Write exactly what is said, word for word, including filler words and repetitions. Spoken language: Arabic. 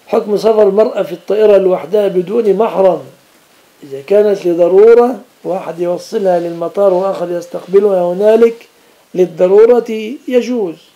حكم سفر المرأة في الطائرة لوحدها بدون محرم، إذا كانت لضرورة واحد يوصلها للمطار وآخر يستقبلها هنالك للضرورة يجوز.